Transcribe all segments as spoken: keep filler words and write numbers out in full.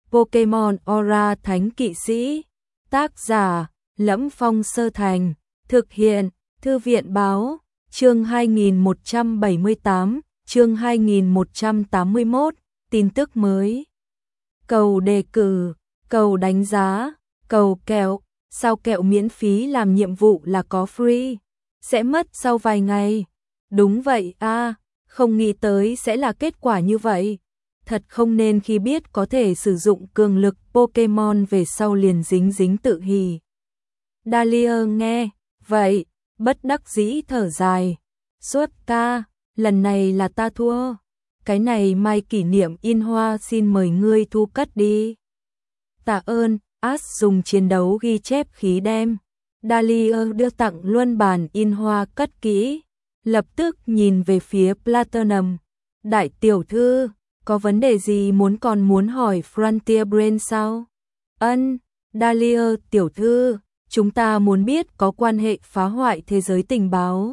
Pokemon Aura Thánh Kỵ Sĩ. Tác giả: Lẫm Phong Sơ Thành. Thực hiện: Thư viện báo. Chương hai nghìn một trăm bảy mươi tám, chương hai nghìn một trăm tám mươi mốt, tin tức mới. Cầu đề cử, cầu đánh giá, cầu kẹo, sao kẹo miễn phí làm nhiệm vụ là có free, sẽ mất sau vài ngày. Đúng vậy a, à, không nghĩ tới sẽ là kết quả như vậy. Thật không nên khi biết có thể sử dụng cường lực Pokemon về sau liền dính dính tự hì. Dahlia nghe vậy, bất đắc dĩ thở dài. Suốt ca, lần này là ta thua. Cái này mai kỷ niệm in hoa xin mời ngươi thu cất đi. Tạ ơn, Ash dùng chiến đấu ghi chép khí đem. Dahlia đưa tặng luân bàn in hoa cất kỹ. Lập tức nhìn về phía Platinum. Đại tiểu thư, có vấn đề gì muốn còn muốn hỏi Frontier Brain sao? Ân, Dahlia tiểu thư, chúng ta muốn biết có quan hệ phá hoại thế giới tình báo.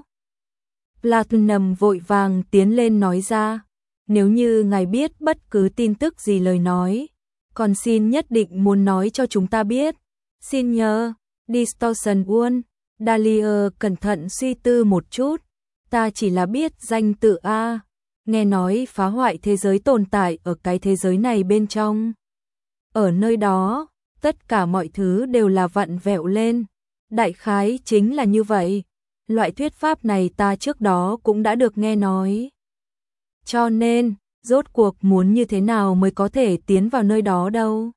Platinum vội vàng tiến lên nói ra, nếu như ngài biết bất cứ tin tức gì lời nói, còn xin nhất định muốn nói cho chúng ta biết. Xin nhờ, Distortion One. Dahlia cẩn thận suy tư một chút, ta chỉ là biết danh tự A, nghe nói phá hoại thế giới tồn tại ở cái thế giới này bên trong. Ở nơi đó, tất cả mọi thứ đều là vặn vẹo lên. Đại khái chính là như vậy. Loại thuyết pháp này ta trước đó cũng đã được nghe nói. Cho nên, rốt cuộc muốn như thế nào mới có thể tiến vào nơi đó đâu?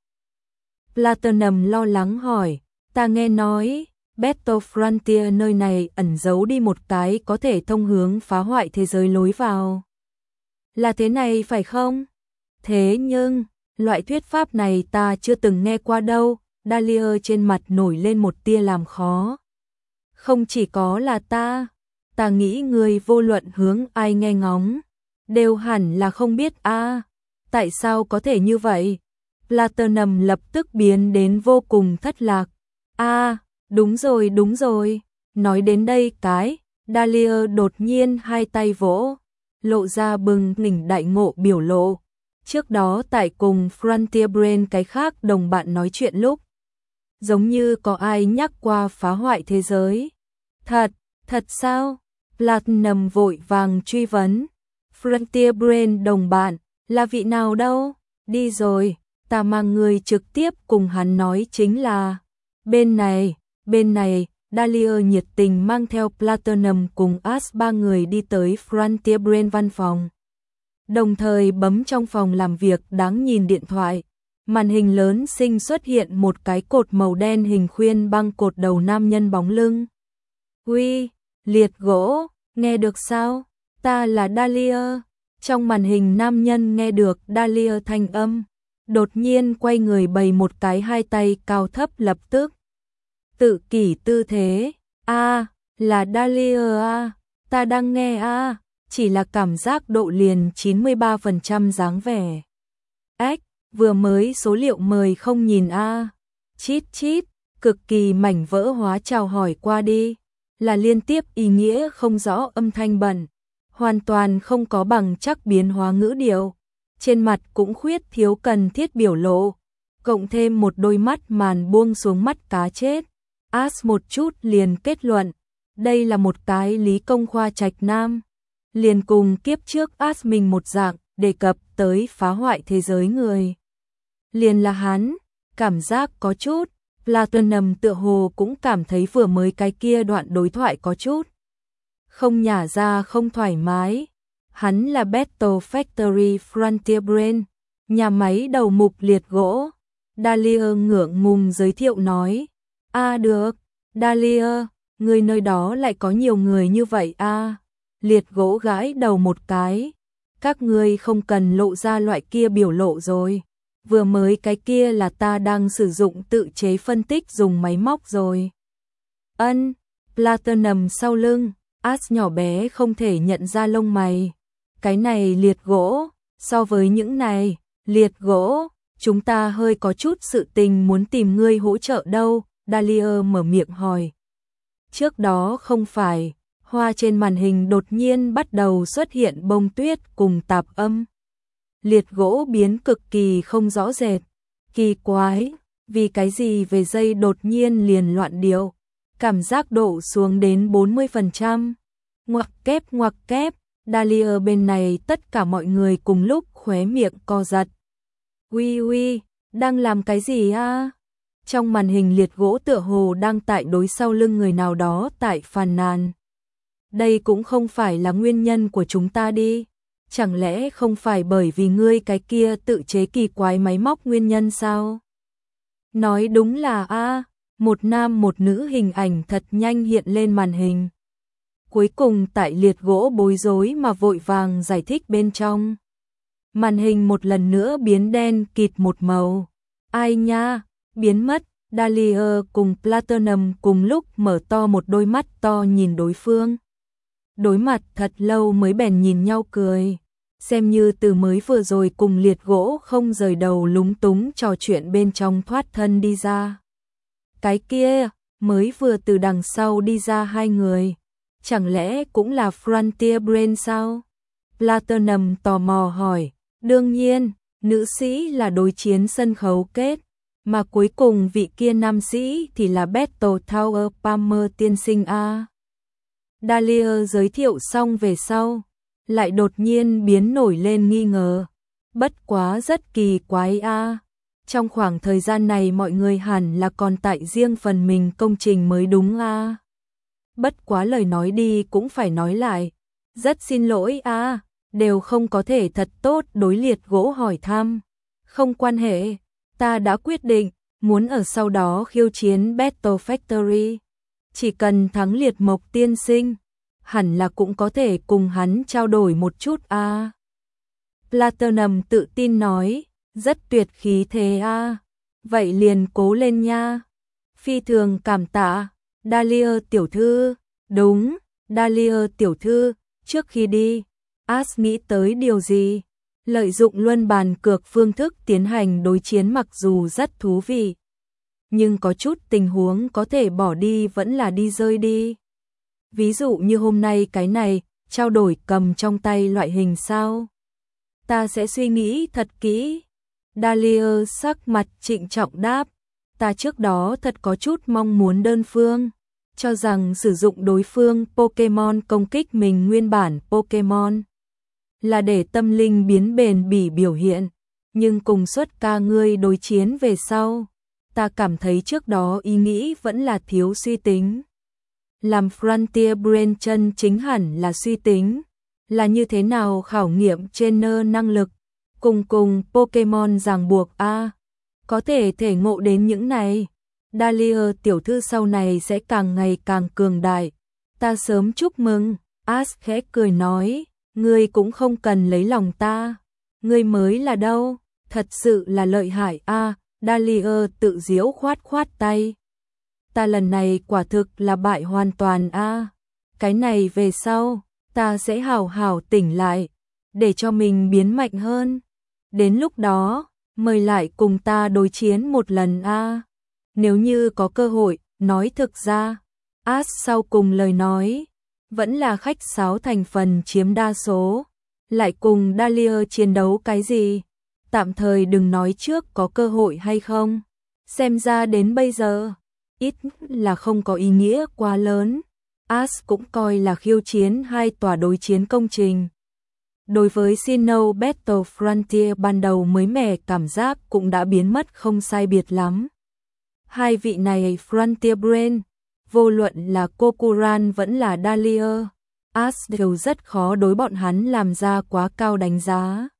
Platinum lo lắng hỏi, ta nghe nói, Battle Frontier nơi này ẩn giấu đi một cái có thể thông hướng phá hoại thế giới lối vào. Là thế này phải không? Thế nhưng, loại thuyết pháp này ta chưa từng nghe qua đâu. Dahlia trên mặt nổi lên một tia làm khó. Không chỉ có là ta, ta nghĩ người vô luận hướng ai nghe ngóng, đều hẳn là không biết a. À, tại sao có thể như vậy? Platinum lập tức biến đến vô cùng thất lạc. A, à, đúng rồi đúng rồi. Nói đến đây cái, Dahlia đột nhiên hai tay vỗ, lộ ra bừng tỉnh đại ngộ biểu lộ. Trước đó tại cùng Frontier Brain cái khác đồng bạn nói chuyện lúc, giống như có ai nhắc qua phá hoại thế giới. Thật, thật sao? Platinum vội vàng truy vấn. Frontier Brain đồng bạn, là vị nào đâu? Đi rồi, ta mang người trực tiếp cùng hắn nói chính là. Bên này, bên này, Dahlia nhiệt tình mang theo Platinum cùng Ash ba người đi tới Frontier Brain văn phòng. Đồng thời bấm trong phòng làm việc đáng nhìn điện thoại. Màn hình lớn xinh xuất hiện một cái cột màu đen hình khuyên băng cột đầu nam nhân bóng lưng. Uy, liệt gỗ, nghe được sao? Ta là Dahlia. Trong màn hình nam nhân nghe được Dahlia thanh âm, đột nhiên quay người bày một cái hai tay cao thấp lập tức. Tự kỷ tư thế, a à, là Dahlia a, à, ta đang nghe a, à, chỉ là cảm giác độ liền chín mươi ba phần trăm dáng vẻ. Ếch, vừa mới số liệu mời không nhìn a, à. Chít chít, cực kỳ mảnh vỡ hóa chào hỏi qua đi, là liên tiếp ý nghĩa không rõ âm thanh bẩn, hoàn toàn không có bằng chắc biến hóa ngữ điệu, trên mặt cũng khuyết thiếu cần thiết biểu lộ, cộng thêm một đôi mắt màn buông xuống mắt cá chết. Ash một chút liền kết luận, đây là một cái lý công khoa trạch nam, liền cùng kiếp trước Ash mình một dạng, đề cập tới phá hoại thế giới người. Liền là hắn, cảm giác có chút, Platinum tựa hồ cũng cảm thấy vừa mới cái kia đoạn đối thoại có chút không nhả ra không thoải mái. Hắn là Battle Factory Frontier Brain, nhà máy đầu mục liệt gỗ. Dahlia ngượng ngùng giới thiệu nói, a à, được, Dahlia, người nơi đó lại có nhiều người như vậy a. À. Liệt gỗ gãi đầu một cái, các ngươi không cần lộ ra loại kia biểu lộ rồi. Vừa mới cái kia là ta đang sử dụng tự chế phân tích dùng máy móc rồi. Ân, Platinum sau lưng, Ash nhỏ bé không thể nhận ra lông mày. Cái này liệt gỗ, so với những này, liệt gỗ, chúng ta hơi có chút sự tình muốn tìm ngươi hỗ trợ đâu, Dahlia mở miệng hỏi. Trước đó không phải, hoa trên màn hình đột nhiên bắt đầu xuất hiện bông tuyết cùng tạp âm. Liệt gỗ biến cực kỳ không rõ rệt, Kỳ quái, vì cái gì về dây đột nhiên liền loạn điệu, cảm giác độ xuống đến bốn mươi phần trăm. Ngoặc kép ngoặc kép, Dahlia bên này tất cả mọi người cùng lúc khóe miệng co giật. Uy uy, đang làm cái gì a? Trong màn hình liệt gỗ tựa hồ đang tại đối sau lưng người nào đó tại phàn nàn. Đây cũng không phải là nguyên nhân của chúng ta đi. Chẳng lẽ không phải bởi vì ngươi cái kia tự chế kỳ quái máy móc nguyên nhân sao? Nói đúng là a, một nam một nữ hình ảnh thật nhanh hiện lên màn hình. Cuối cùng tại liệt gỗ bối rối mà vội vàng giải thích bên trong. Màn hình một lần nữa biến đen kịt một màu. Ai nha, biến mất. Dahlia cùng Platinum cùng lúc mở to một đôi mắt to nhìn đối phương. Đối mặt thật lâu mới bèn nhìn nhau cười. Xem như từ mới vừa rồi cùng liệt gỗ không rời đầu lúng túng trò chuyện bên trong thoát thân đi ra. Cái kia, mới vừa từ đằng sau đi ra hai người. Chẳng lẽ cũng là Frontier Brain sao? Platinum tò mò hỏi. Đương nhiên, nữ sĩ là đối chiến sân khấu kết, mà cuối cùng vị kia nam sĩ thì là Battle Tower Palmer tiên sinh A. Dahlia giới thiệu xong về sau, lại đột nhiên biến nổi lên nghi ngờ. Bất quá rất kỳ quái A. Trong khoảng thời gian này mọi người hẳn là còn tại riêng phần mình công trình mới đúng A. Bất quá lời nói đi cũng phải nói lại. Rất xin lỗi A. Đều không có thể thật tốt đối liệt gỗ hỏi thăm. Không quan hệ, ta đã quyết định, muốn ở sau đó khiêu chiến Battle Factory. Chỉ cần thắng liệt mộc tiên sinh, hẳn là cũng có thể cùng hắn trao đổi một chút a. À. Platinum tự tin nói, rất tuyệt khí thế a. À. Vậy liền cố lên nha. Phi thường cảm tạ, Dahlia tiểu thư. Đúng, Dahlia tiểu thư, trước khi đi, Ash nghĩ tới điều gì? Lợi dụng luân bàn cược phương thức tiến hành đối chiến mặc dù rất thú vị, nhưng có chút tình huống có thể bỏ đi vẫn là đi rơi đi. Ví dụ như hôm nay cái này, trao đổi cầm trong tay loại hình sao? Ta sẽ suy nghĩ thật kỹ. Dahlia sắc mặt trịnh trọng đáp, ta trước đó thật có chút mong muốn đơn phương, cho rằng sử dụng đối phương Pokemon công kích mình nguyên bản Pokemon là để tâm linh biến bền bỉ biểu hiện, nhưng cùng suất ca ngươi đối chiến về sau, ta cảm thấy trước đó ý nghĩ vẫn là thiếu suy tính. Làm Frontier Brain chân chính hẳn là suy tính, là như thế nào khảo nghiệm trainer năng lực, cùng cùng Pokemon ràng buộc a, có thể thể ngộ đến những này. Dahlia tiểu thư sau này sẽ càng ngày càng cường đại, ta sớm chúc mừng. Ash khẽ cười nói, ngươi cũng không cần lấy lòng ta, ngươi mới là đâu, thật sự là lợi hại a. À, Dahlia tự giễu khoát khoát tay. Ta lần này quả thực là bại hoàn toàn a. À. Cái này về sau, ta sẽ hào hào tỉnh lại, để cho mình biến mạnh hơn. Đến lúc đó, mời lại cùng ta đối chiến một lần a. À. Nếu như có cơ hội, nói thực ra, Ash sau cùng lời nói, vẫn là khách sáo thành phần chiếm đa số. Lại cùng Dahlia chiến đấu cái gì? Tạm thời đừng nói trước có cơ hội hay không. Xem ra đến bây giờ, ít là không có ý nghĩa quá lớn. Ash cũng coi là khiêu chiến hai tòa đối chiến công trình. Đối với Sinnoh Battle Frontier ban đầu mới mẻ cảm giác cũng đã biến mất không sai biệt lắm. Hai vị này Frontier Brain, vô luận là Kokuran vẫn là Dahlia, Ash đều rất khó đối bọn hắn làm ra quá cao đánh giá.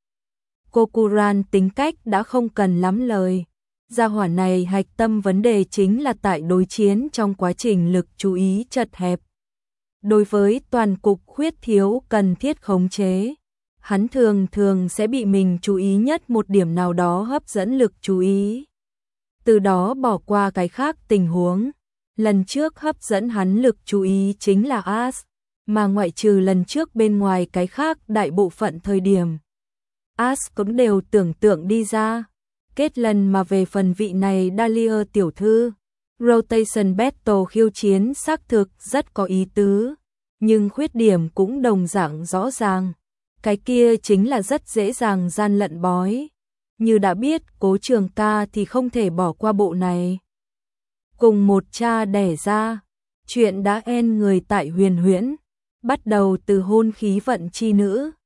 Kokuran tính cách đã không cần lắm lời. Gia hỏa này hạch tâm vấn đề chính là tại đối chiến trong quá trình lực chú ý chật hẹp. Đối với toàn cục khuyết thiếu cần thiết khống chế, hắn thường thường sẽ bị mình chú ý nhất một điểm nào đó hấp dẫn lực chú ý. Từ đó bỏ qua cái khác tình huống. Lần trước hấp dẫn hắn lực chú ý chính là Ash, mà ngoại trừ lần trước bên ngoài cái khác đại bộ phận thời điểm, Ash cũng đều tưởng tượng đi ra. Kết lần mà về phần vị này Dahlia tiểu thư, Rotation Battle khiêu chiến xác thực rất có ý tứ, nhưng khuyết điểm cũng đồng dạng rõ ràng. Cái kia chính là rất dễ dàng gian lận bói. như đã biết Cố Trường Ca thì không thể bỏ qua bộ này. Cùng một cha đẻ ra, chuyện đã en người tại Huyền Huyễn, bắt đầu từ hôn khí vận chi nữ,